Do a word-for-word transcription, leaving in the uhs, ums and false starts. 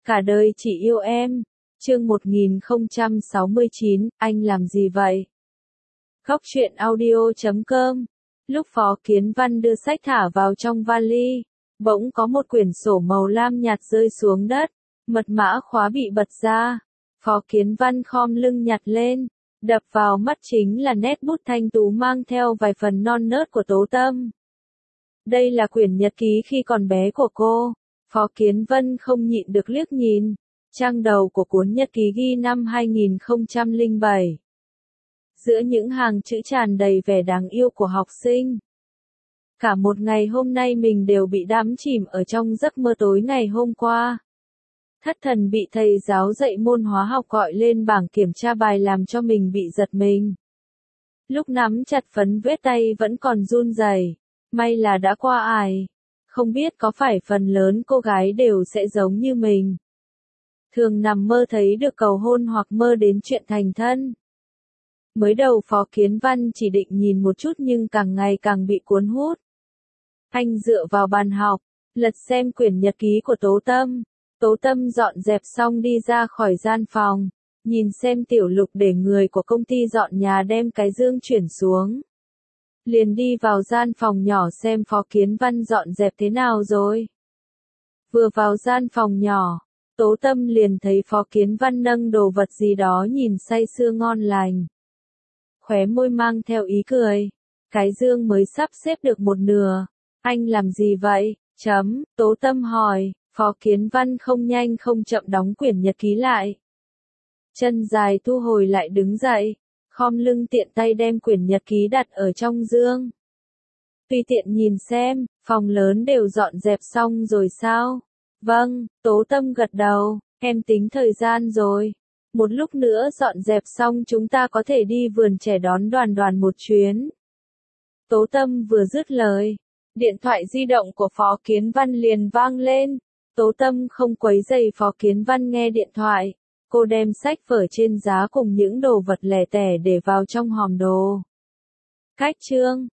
Cả đời chỉ yêu em. Chương một nghìn không trăm sáu mươi chín, anh làm gì vậy? Góc truyện audio chấm com. Lúc Phó Kiến Văn đưa sách thả vào trong vali, bỗng có một quyển sổ màu lam nhạt rơi xuống đất, mật mã khóa bị bật ra. Phó Kiến Văn khom lưng nhặt lên, đập vào mắt chính là nét bút thanh tú mang theo vài phần non nớt của Tố Tâm. Đây là quyển nhật ký khi còn bé của cô. Phó Kiến Vân không nhịn được liếc nhìn. Trang đầu của cuốn nhật ký ghi năm hai nghìn không trăm lẻ bảy. Giữa những hàng chữ tràn đầy vẻ đáng yêu của học sinh. Cả một ngày hôm nay mình đều bị đắm chìm ở trong giấc mơ tối ngày hôm qua. Thất thần bị thầy giáo dạy môn hóa học gọi lên bảng kiểm tra bài làm cho mình bị giật mình. Lúc nắm chặt phấn viết tay vẫn còn run rẩy. May là đã qua ải. Không biết có phải phần lớn cô gái đều sẽ giống như mình. Thường nằm mơ thấy được cầu hôn hoặc mơ đến chuyện thành thân. Mới đầu Phó Kiến Văn chỉ định nhìn một chút nhưng càng ngày càng bị cuốn hút. Anh dựa vào bàn học, lật xem quyển nhật ký của Tố Tâm. Tố Tâm dọn dẹp xong đi ra khỏi gian phòng, nhìn xem Tiểu Lục để người của công ty dọn nhà đem cái dương chuyển xuống. Liền đi vào gian phòng nhỏ xem Phó Kiến Văn dọn dẹp thế nào rồi. Vừa vào gian phòng nhỏ, Tố Tâm liền thấy Phó Kiến Văn nâng đồ vật gì đó nhìn say sưa ngon lành. Khóe môi mang theo ý cười. Cái dương mới sắp xếp được một nửa. Anh làm gì vậy? Chấm, Tố Tâm hỏi. Phó Kiến Văn không nhanh không chậm đóng quyển nhật ký lại. Chân dài thu hồi lại đứng dậy. Khom lưng tiện tay đem quyển nhật ký đặt ở trong dương. Tùy tiện nhìn xem, phòng lớn đều dọn dẹp xong rồi sao? Vâng, Tố Tâm gật đầu, em tính thời gian rồi. Một lúc nữa dọn dẹp xong chúng ta có thể đi vườn trẻ đón Đoàn Đoàn một chuyến. Tố Tâm vừa dứt lời, điện thoại di động của Phó Kiến Văn liền vang lên. Tố Tâm không quấy rầy Phó Kiến Văn nghe điện thoại. Cô đem sách vở trên giá cùng những đồ vật lẻ tẻ để vào trong hòm đồ. Cách chương